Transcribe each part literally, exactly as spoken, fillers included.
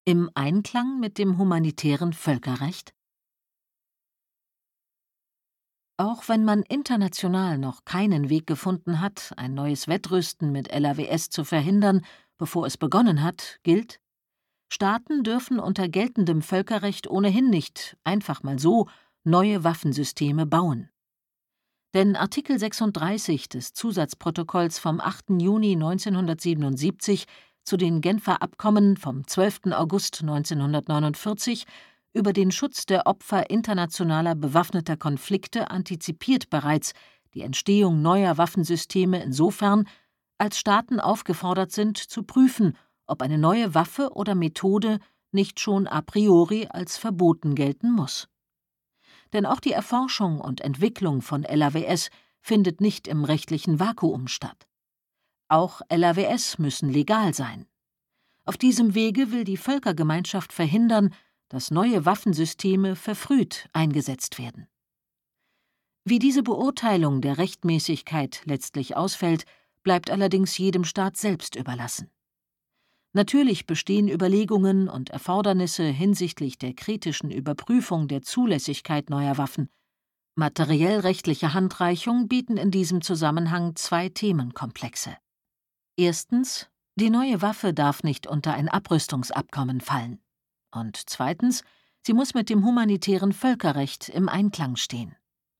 Im Einklang mit dem humanitären Völkerrecht? Auch wenn man international noch keinen Weg gefunden hat, ein neues Wettrüsten mit L A W S zu verhindern, bevor es begonnen hat, gilt: Staaten dürfen unter geltendem Völkerrecht ohnehin nicht einfach mal so neue Waffensysteme bauen. Denn Artikel sechsunddreißig des Zusatzprotokolls vom achten Juni neunzehnhundertsiebenundsiebzig zu den Genfer Abkommen vom zwölften August neunzehnhundertneunundvierzig über den Schutz der Opfer internationaler bewaffneter Konflikte antizipiert bereits die Entstehung neuer Waffensysteme insofern, als Staaten aufgefordert sind, zu prüfen, ob eine neue Waffe oder Methode nicht schon a priori als verboten gelten muss. Denn auch die Erforschung und Entwicklung von L A W S findet nicht im rechtlichen Vakuum statt. Auch L A W S müssen legal sein. Auf diesem Wege will die Völkergemeinschaft verhindern, dass neue Waffensysteme verfrüht eingesetzt werden. Wie diese Beurteilung der Rechtmäßigkeit letztlich ausfällt, bleibt allerdings jedem Staat selbst überlassen. Natürlich bestehen Überlegungen und Erfordernisse hinsichtlich der kritischen Überprüfung der Zulässigkeit neuer Waffen. Materiell-rechtliche Handreichung bieten in diesem Zusammenhang zwei Themenkomplexe. Erstens: Die neue Waffe darf nicht unter ein Abrüstungsabkommen fallen. Und zweitens: Sie muss mit dem humanitären Völkerrecht im Einklang stehen.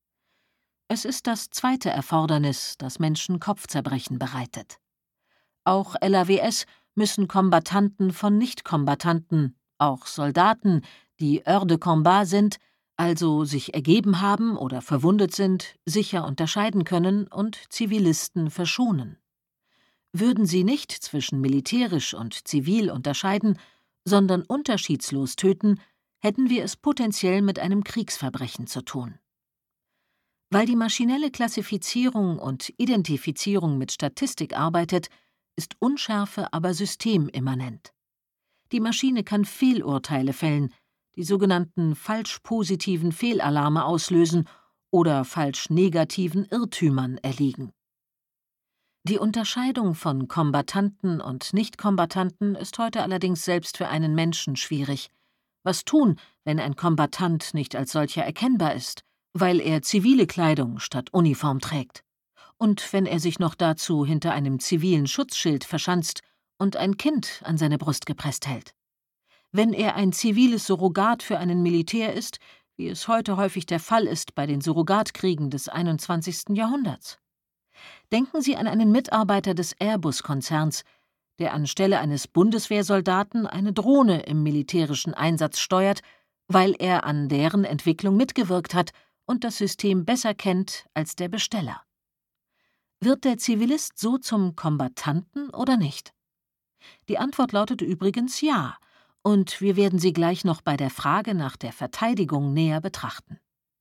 Es ist das zweite Erfordernis, das Menschen Kopfzerbrechen bereitet. Auch L A W S müssen Kombattanten von Nichtkombattanten, auch Soldaten, die Hors de Combat sind, also sich ergeben haben oder verwundet sind, sicher unterscheiden können und Zivilisten verschonen. Würden sie nicht zwischen militärisch und zivil unterscheiden, sondern unterschiedslos töten, hätten wir es potenziell mit einem Kriegsverbrechen zu tun. Weil die maschinelle Klassifizierung und Identifizierung mit Statistik arbeitet, ist Unschärfe aber systemimmanent. Die Maschine kann Fehlurteile fällen, die sogenannten falsch-positiven Fehlalarme auslösen oder falsch-negativen Irrtümern erliegen. Die Unterscheidung von Kombattanten und Nichtkombattanten ist heute allerdings selbst für einen Menschen schwierig. Was tun, wenn ein Kombattant nicht als solcher erkennbar ist, weil er zivile Kleidung statt Uniform trägt? Und wenn er sich noch dazu hinter einem zivilen Schutzschild verschanzt und ein Kind an seine Brust gepresst hält? Wenn er ein ziviles Surrogat für einen Militär ist, wie es heute häufig der Fall ist bei den Surrogatkriegen des einundzwanzigsten Jahrhunderts? Denken Sie an einen Mitarbeiter des Airbus-Konzerns, der anstelle eines Bundeswehrsoldaten eine Drohne im militärischen Einsatz steuert, weil er an deren Entwicklung mitgewirkt hat und das System besser kennt als der Besteller. Wird der Zivilist so zum Kombattanten oder nicht? Die Antwort lautet übrigens ja, und wir werden sie gleich noch bei der Frage nach der Verteidigung näher betrachten.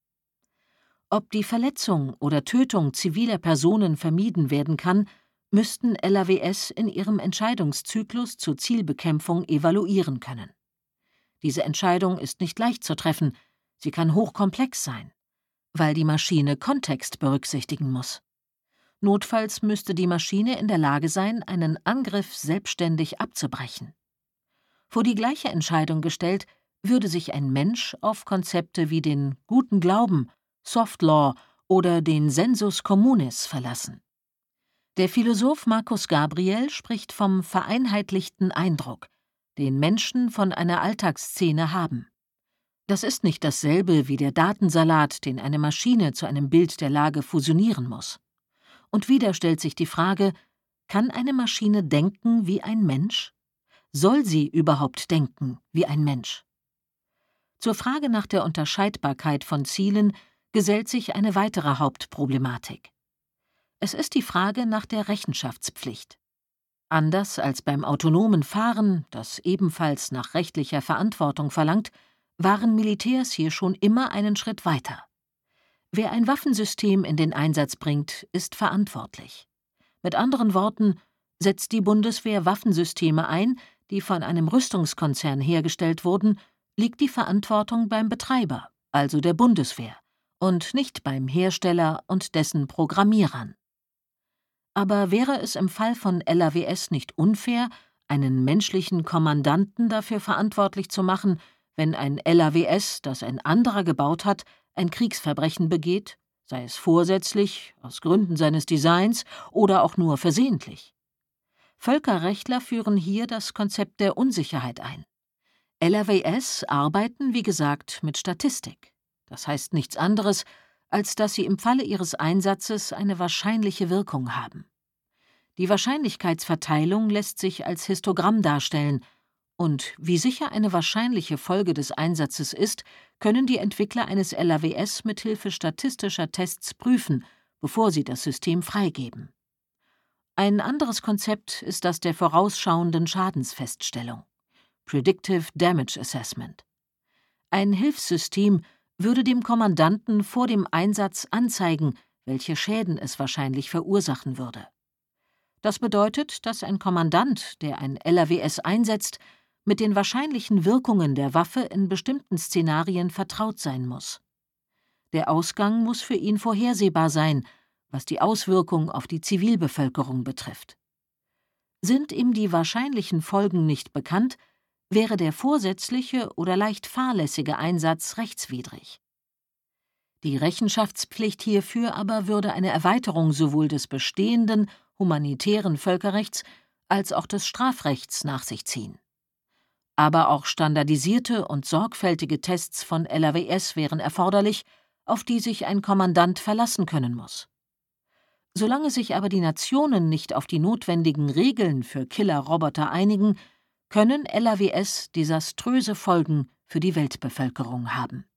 Ob die Verletzung oder Tötung ziviler Personen vermieden werden kann, müssten L A W S in ihrem Entscheidungszyklus zur Zielbekämpfung evaluieren können. Diese Entscheidung ist nicht leicht zu treffen, sie kann hochkomplex sein, weil die Maschine Kontext berücksichtigen muss. Notfalls müsste die Maschine in der Lage sein, einen Angriff selbstständig abzubrechen. Vor die gleiche Entscheidung gestellt, würde sich ein Mensch auf Konzepte wie den guten Glauben, Soft Law oder den Sensus communis verlassen. Der Philosoph Marcus Gabriel spricht vom vereinheitlichten Eindruck, den Menschen von einer Alltagsszene haben. Das ist nicht dasselbe wie der Datensalat, den eine Maschine zu einem Bild der Lage fusionieren muss. Und wieder stellt sich die Frage: Kann eine Maschine denken wie ein Mensch? Soll sie überhaupt denken wie ein Mensch? Zur Frage nach der Unterscheidbarkeit von Zielen gesellt sich eine weitere Hauptproblematik. Es ist die Frage nach der Rechenschaftspflicht. Anders als beim autonomen Fahren, das ebenfalls nach rechtlicher Verantwortung verlangt, waren Militärs hier schon immer einen Schritt weiter. Wer ein Waffensystem in den Einsatz bringt, ist verantwortlich. Mit anderen Worten, setzt die Bundeswehr Waffensysteme ein, die von einem Rüstungskonzern hergestellt wurden, liegt die Verantwortung beim Betreiber, also der Bundeswehr, und nicht beim Hersteller und dessen Programmierern. Aber wäre es im Fall von L A W S nicht unfair, einen menschlichen Kommandanten dafür verantwortlich zu machen, wenn ein L A W S, das ein anderer gebaut hat, ein Kriegsverbrechen begeht, sei es vorsätzlich, aus Gründen seines Designs oder auch nur versehentlich. Völkerrechtler führen hier das Konzept der Unsicherheit ein. L A W S arbeiten, wie gesagt, mit Statistik. Das heißt nichts anderes, als dass sie im Falle ihres Einsatzes eine wahrscheinliche Wirkung haben. Die Wahrscheinlichkeitsverteilung lässt sich als Histogramm darstellen, und wie sicher eine wahrscheinliche Folge des Einsatzes ist, können die Entwickler eines L A W S mithilfe statistischer Tests prüfen, bevor sie das System freigeben. Ein anderes Konzept ist das der vorausschauenden Schadensfeststellung, Predictive Damage Assessment. Ein Hilfssystem würde dem Kommandanten vor dem Einsatz anzeigen, welche Schäden es wahrscheinlich verursachen würde. Das bedeutet, dass ein Kommandant, der ein L A W S einsetzt, mit den wahrscheinlichen Wirkungen der Waffe in bestimmten Szenarien vertraut sein muss. Der Ausgang muss für ihn vorhersehbar sein, was die Auswirkung auf die Zivilbevölkerung betrifft. Sind ihm die wahrscheinlichen Folgen nicht bekannt, wäre der vorsätzliche oder leicht fahrlässige Einsatz rechtswidrig. Die Rechenschaftspflicht hierfür aber würde eine Erweiterung sowohl des bestehenden humanitären Völkerrechts als auch des Strafrechts nach sich ziehen. Aber auch standardisierte und sorgfältige Tests von L A W S wären erforderlich, auf die sich ein Kommandant verlassen können muss. Solange sich aber die Nationen nicht auf die notwendigen Regeln für Killerroboter einigen, können L A W S desaströse Folgen für die Weltbevölkerung haben.